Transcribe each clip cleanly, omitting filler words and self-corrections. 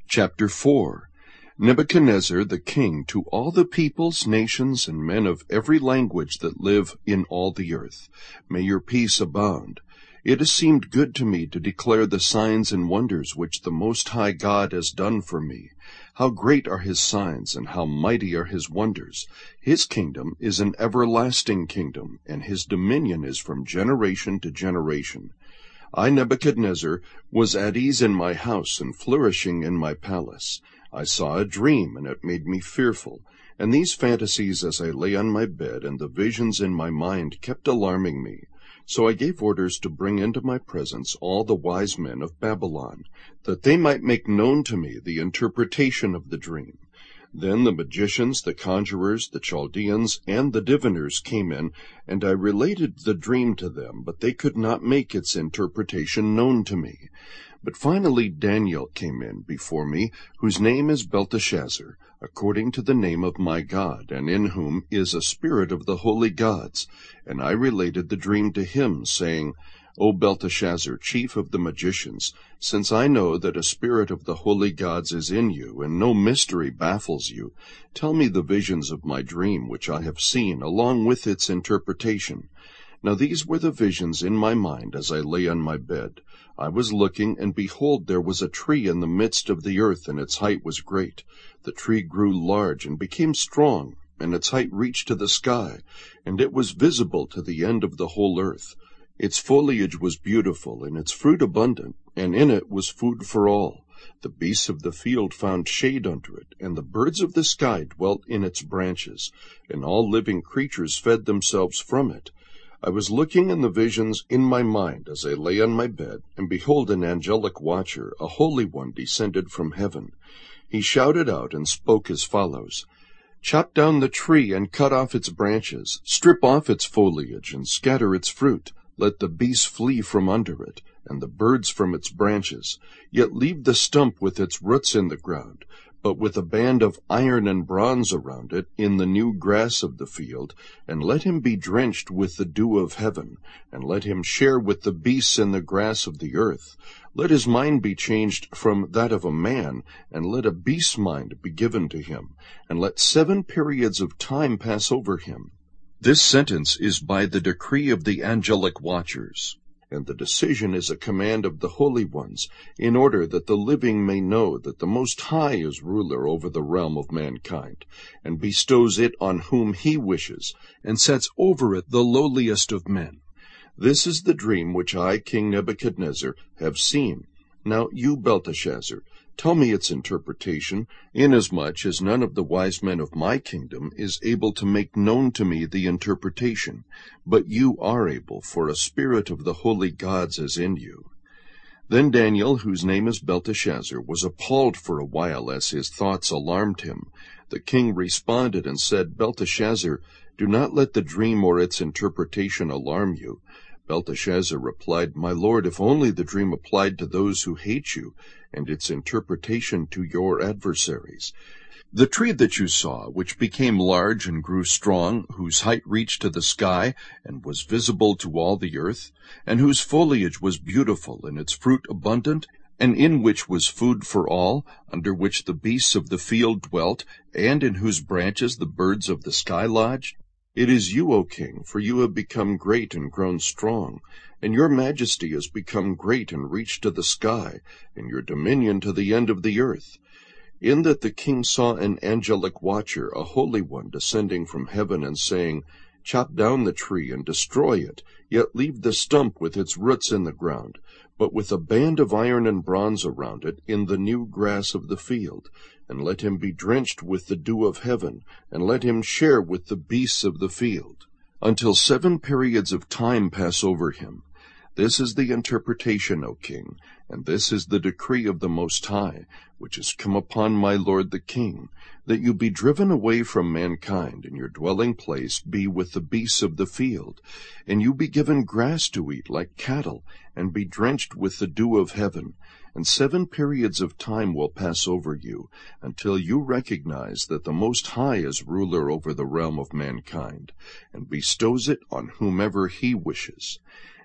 Chapter 4. Nebuchadnezzar the king to all the peoples, nations, and men of every language that live in all the earth. May your peace abound. It has seemed good to me to declare the signs and wonders which the Most High God has done for me. How great are his signs, and how mighty are his wonders. His kingdom is an everlasting kingdom, and his dominion is from generation to generation. I, Nebuchadnezzar, was at ease in my house and flourishing in my palace. I saw a dream, and it made me fearful. And these fantasies as I lay on my bed, and the visions in my mind kept alarming me. So I gave orders to bring into my presence all the wise men of Babylon, that they might make known to me the interpretation of the dream. Then the magicians, the conjurers, the Chaldeans, and the diviners came in, and I related the dream to them, but they could not make its interpretation known to me. But finally Daniel came in before me, whose name is Belteshazzar, according to the name of my God, and in whom is a spirit of the holy gods. And I related the dream to him, saying, O Belteshazzar, chief of the magicians, since I know that a spirit of the holy gods is in you, and no mystery baffles you, tell me the visions of my dream which I have seen, along with its interpretation. Now these were the visions in my mind as I lay on my bed. I was looking, and behold, there was a tree in the midst of the earth, and its height was great. The tree grew large and became strong, and its height reached to the sky, and it was visible to the end of the whole earth. Its foliage was beautiful, and its fruit abundant, and in it was food for all. The beasts of the field found shade under it, and the birds of the sky dwelt in its branches, and all living creatures fed themselves from it. I was looking in the visions in my mind as I lay on my bed, and behold, an angelic watcher, a holy one, descended from heaven. He shouted out and spoke as follows: Chop down the tree and cut off its branches, strip off its foliage and scatter its fruit. Let the beasts flee from under it, and the birds from its branches. Yet leave the stump with its roots in the ground, but with a band of iron and bronze around it, in the new grass of the field, and let him be drenched with the dew of heaven, and let him share with the beasts in the grass of the earth. Let his mind be changed from that of a man, and let a beast's mind be given to him, and let 7 periods of time pass over him. This sentence is by the decree of the angelic watchers, and the decision is a command of the holy ones, in order that the living may know that the Most High is ruler over the realm of mankind, and bestows it on whom he wishes, and sets over it the lowliest of men. This is the dream which I, King Nebuchadnezzar, have seen. Now you, Belteshazzar, tell me its interpretation, inasmuch as none of the wise men of my kingdom is able to make known to me the interpretation, but you are able, for a spirit of the holy gods is in you. Then Daniel, whose name is Belteshazzar, was appalled for a while as his thoughts alarmed him. The king responded and said, Belteshazzar, do not let the dream or its interpretation alarm you. Belteshazzar replied, My lord, if only the dream applied to those who hate you, and its interpretation to your adversaries. The tree that you saw, which became large and grew strong, whose height reached to the sky, and was visible to all the earth, and whose foliage was beautiful, and its fruit abundant, and in which was food for all, under which the beasts of the field dwelt, and in whose branches the birds of the sky lodged? It is you, O king, for you have become great and grown strong, and your majesty has become great and reached to the sky, and your dominion to the end of the earth. In that the king saw an angelic watcher, a holy one, descending from heaven and saying, Chop down the tree and destroy it, yet leave the stump with its roots in the ground, but with a band of iron and bronze around it, in the new grass of the field. And let him be drenched with the dew of heaven, and let him share with the beasts of the field, until 7 periods of time pass over him. This is the interpretation, O king, and this is the decree of the Most High, which has come upon my lord the king, that you be driven away from mankind, and your dwelling place be with the beasts of the field, and you be given grass to eat like cattle, and be drenched with the dew of heaven. And 7 periods of time will pass over you, until you recognize that the Most High is ruler over the realm of mankind, and bestows it on whomever he wishes.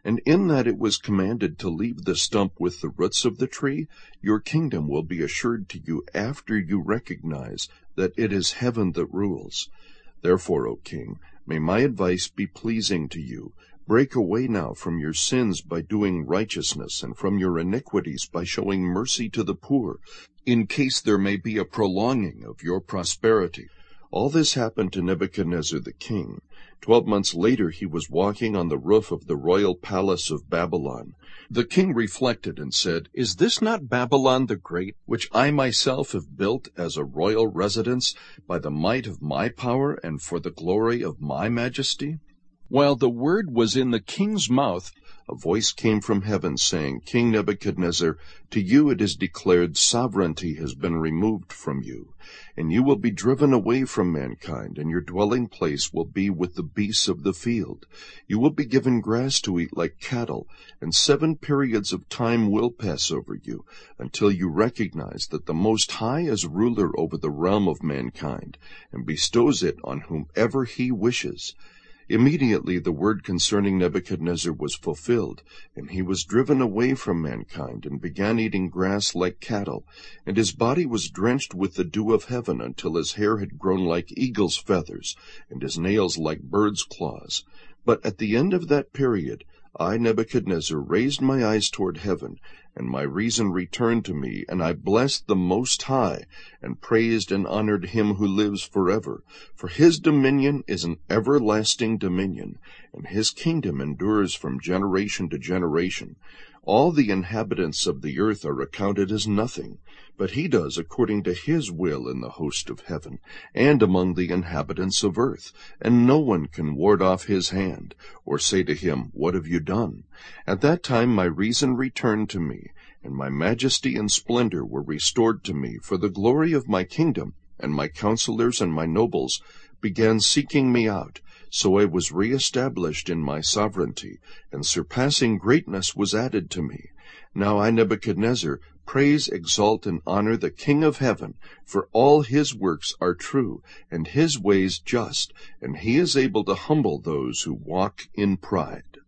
and in that it was commanded to leave the stump with the roots of the tree, your kingdom will be assured to you after you recognize that it is heaven that rules. Therefore, O king, may my advice be pleasing to you. Break away now from your sins by doing righteousness, and from your iniquities by showing mercy to the poor, in case there may be a prolonging of your prosperity. All this happened to Nebuchadnezzar the king. 12 months later he was walking on the roof of the royal palace of Babylon. The king reflected and said, "Is this not Babylon the Great, which I myself have built as a royal residence by the might of my power and for the glory of my majesty?" While the word was in the king's mouth, a voice came from heaven, saying, "King Nebuchadnezzar, to you it is declared sovereignty has been removed from you, and you will be driven away from mankind, and your dwelling place will be with the beasts of the field. You will be given grass to eat like cattle, and 7 periods of time will pass over you, until you recognize that the Most High is ruler over the realm of mankind, and bestows it on whomever he wishes." Immediately the word concerning Nebuchadnezzar was fulfilled, and he was driven away from mankind, and began eating grass like cattle, and his body was drenched with the dew of heaven until his hair had grown like eagle's feathers, and his nails like bird's claws. But at the end of that period, I, Nebuchadnezzar, raised my eyes toward heaven, and my reason returned to me, and I blessed the Most High, and praised and honored him who lives forever. For his dominion is an everlasting dominion, and his kingdom endures from generation to generation. All the inhabitants of the earth are accounted as nothing, but he does according to his will in the host of heaven, and among the inhabitants of earth, and no one can ward off his hand, or say to him, "What have you done?" At that time my reason returned to me, and my majesty and splendor were restored to me for the glory of my kingdom, and my counselors and my nobles began seeking me out. So I was re-established in my sovereignty, and surpassing greatness was added to me. Now I, Nebuchadnezzar, praise, exalt, and honor the King of heaven, for all his works are true, and his ways just, and he is able to humble those who walk in pride.